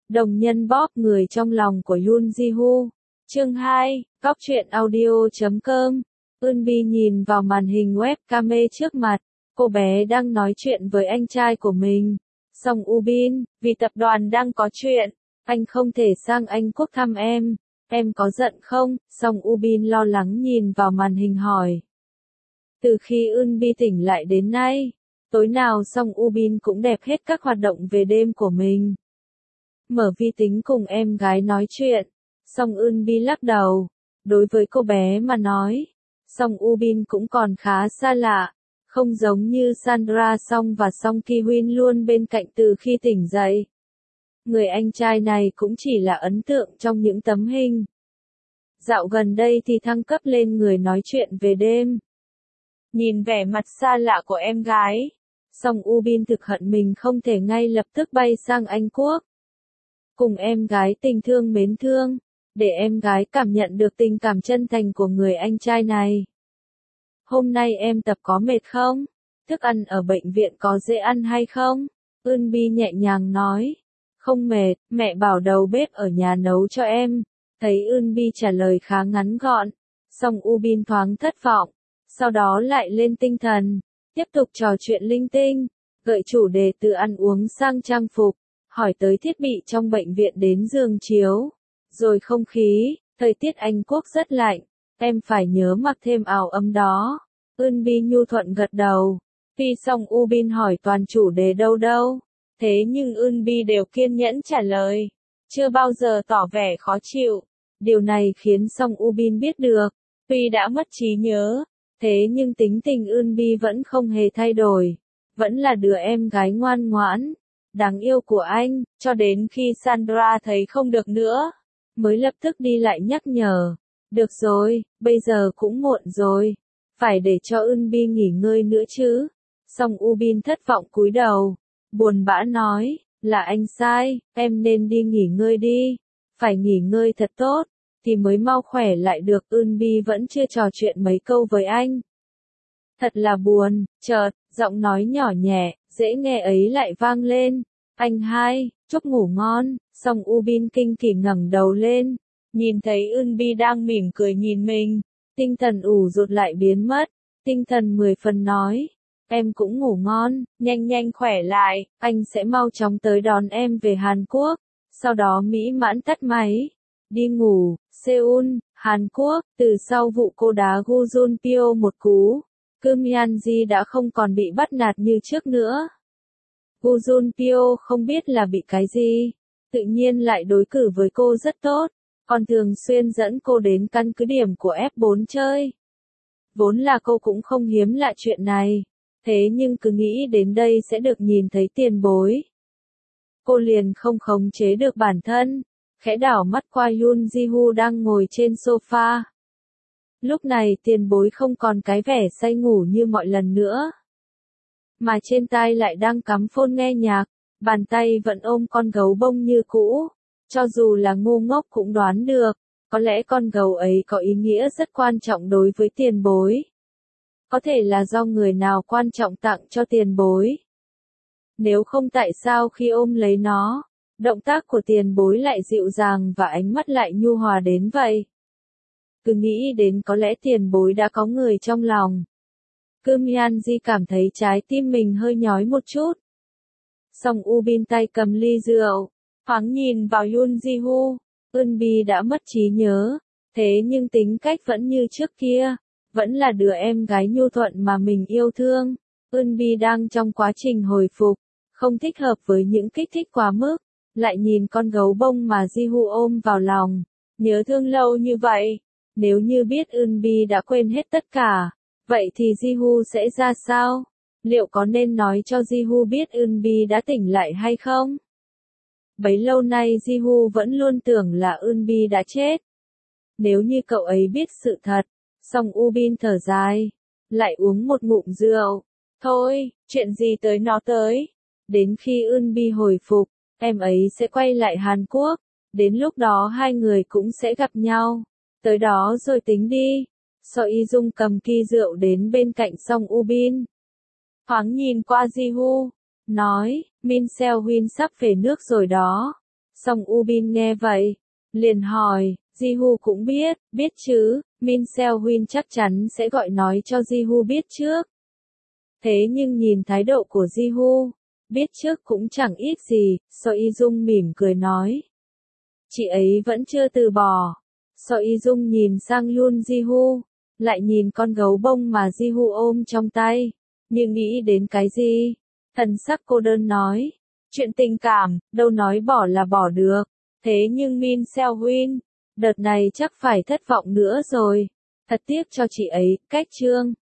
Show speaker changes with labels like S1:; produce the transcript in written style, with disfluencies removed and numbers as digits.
S1: Đồng nhân Bob người trong lòng của Yoon Ji-woo. Chương 2, Góc truyện audio.com. Eunbi nhìn vào màn hình webcam trước mặt. Cô bé đang nói chuyện với anh trai của mình, Song Ubin, vì tập đoàn đang có chuyện. Anh không thể sang Anh Quốc thăm em có giận không? Song Ubin lo lắng nhìn vào màn hình hỏi. Từ khi Eunbi tỉnh lại đến nay, tối nào Song Ubin cũng đẹp hết các hoạt động về đêm của mình. Mở vi tính cùng em gái nói chuyện, Song Eunbi lắc đầu. Đối với cô bé mà nói, Song Ubin cũng còn khá xa lạ, không giống như Sandra Song và Song Ki-win luôn bên cạnh từ khi tỉnh dậy. Người anh trai này cũng chỉ là ấn tượng trong những tấm hình. Dạo gần đây thì thăng cấp lên người nói chuyện về đêm. Nhìn vẻ mặt xa lạ của em gái, Song Ubin thực hận mình không thể ngay lập tức bay sang Anh Quốc. Cùng em gái tình thương mến thương, để em gái cảm nhận được tình cảm chân thành của người anh trai này. Hôm nay em tập có mệt không? Thức ăn ở bệnh viện có dễ ăn hay không? Eunbi nhẹ nhàng nói. Không mệt, mẹ bảo đầu bếp ở nhà nấu cho em. Thấy Eunbi trả lời khá ngắn gọn, Song Ubin thoáng thất vọng, sau đó lại lên tinh thần, tiếp tục trò chuyện linh tinh, gợi chủ đề từ ăn uống sang trang phục, hỏi tới thiết bị trong bệnh viện đến giường chiếu, rồi không khí, thời tiết Anh Quốc rất lạnh, em phải nhớ mặc thêm áo ấm đó. Eunbi nhu thuận gật đầu, khi Song Ubin hỏi toàn chủ đề đâu, thế nhưng Eunbi đều kiên nhẫn trả lời, chưa bao giờ tỏ vẻ khó chịu. Điều này khiến Song Ubin biết được, tuy đã mất trí nhớ, thế nhưng tính tình Eunbi vẫn không hề thay đổi, vẫn là đứa em gái ngoan ngoãn, đáng yêu của anh, cho đến khi Sandra thấy không được nữa, mới lập tức đi lại nhắc nhở. Được rồi, bây giờ cũng muộn rồi, phải để cho Eunbi nghỉ ngơi nữa chứ. Song Ubin thất vọng cúi đầu, buồn bã nói, là anh sai, em nên đi nghỉ ngơi đi, phải nghỉ ngơi thật tốt, thì mới mau khỏe lại được. Eunbi vẫn chưa trò chuyện mấy câu với anh. Thật là buồn, chợt, giọng nói nhỏ nhẹ, dễ nghe ấy lại vang lên. Anh hai, chúc ngủ ngon. Song Ubin kinh kỳ ngẩng đầu lên, nhìn thấy Eunbi đang mỉm cười nhìn mình, tinh thần ủ rột lại biến mất, tinh thần 10 phần nói, em cũng ngủ ngon, nhanh nhanh khỏe lại, anh sẽ mau chóng tới đón em về Hàn Quốc. Sau đó mỹ mãn tắt máy, đi ngủ. Seoul, Hàn Quốc, từ sau vụ cô đá Gu Junpyo một cú, Kim Hyun-ji đã không còn bị bắt nạt như trước nữa. Gu Junpyo không biết là bị cái gì, tự nhiên lại đối xử với cô rất tốt, còn thường xuyên dẫn cô đến căn cứ điểm của F4 chơi. Vốn là cô cũng không hiếm lạ chuyện này, thế nhưng cứ nghĩ đến đây sẽ được nhìn thấy tiền bối, cô liền không khống chế được bản thân, khẽ đảo mắt qua Yoon Ji-woo đang ngồi trên sofa. Lúc này tiền bối không còn cái vẻ say ngủ như mọi lần nữa, mà trên tai lại đang cắm phone nghe nhạc, bàn tay vẫn ôm con gấu bông như cũ. Cho dù là ngu ngốc cũng đoán được, có lẽ con gấu ấy có ý nghĩa rất quan trọng đối với tiền bối. Có thể là do người nào quan trọng tặng cho tiền bối. Nếu không tại sao khi ôm lấy nó, động tác của tiền bối lại dịu dàng và ánh mắt lại nhu hòa đến vậy. Cứ nghĩ đến có lẽ tiền bối đã có người trong lòng. Kim Hyun-ji cảm thấy trái tim mình hơi nhói một chút. Song Ubin tay cầm ly rượu, thoáng nhìn vào Yoon Ji-woo. Eunbi đã mất trí nhớ, thế nhưng tính cách vẫn như trước kia, vẫn là đứa em gái nhu thuận mà mình yêu thương. Eunbi đang trong quá trình hồi phục, không thích hợp với những kích thích quá mức, lại nhìn con gấu bông mà Ji-woo ôm vào lòng, nhớ thương lâu như vậy. Nếu như biết Eunbi đã quên hết tất cả, vậy thì Ji-woo sẽ ra sao? Liệu có nên nói cho Ji-woo biết Eunbi đã tỉnh lại hay không? Bấy lâu nay Ji-woo vẫn luôn tưởng là Eunbi đã chết. Nếu như cậu ấy biết sự thật, Song Ubin thở dài, lại uống một ngụm rượu. Thôi, chuyện gì tới nó tới. Đến khi Eunbi hồi phục, em ấy sẽ quay lại Hàn Quốc. Đến lúc đó hai người cũng sẽ gặp nhau. Tới đó rồi tính đi. So Y Dung cầm kỳ rượu đến bên cạnh Song Ubin, thoáng nhìn qua Ji-woo, nói, Min Seo Hyun sắp về nước rồi đó. Song Ubin nghe vậy, liền hỏi, Jihu cũng biết chứ, Min Seo Huynh chắc chắn sẽ gọi nói cho Jihu biết trước. Thế nhưng nhìn thái độ của Jihu, biết trước cũng chẳng ít gì, So Y Dung mỉm cười nói. Chị ấy vẫn chưa từ bỏ. So Y Dung nhìn sang Yoon Jihu, lại nhìn con gấu bông mà Jihu ôm trong tay, nhưng nghĩ đến cái gì? Thần sắc cô đơn nói, chuyện tình cảm, đâu nói bỏ là bỏ được. Thế nhưng Min Seo Huynh, đợt này chắc phải thất vọng nữa rồi. Thật tiếc cho chị ấy, cách chương.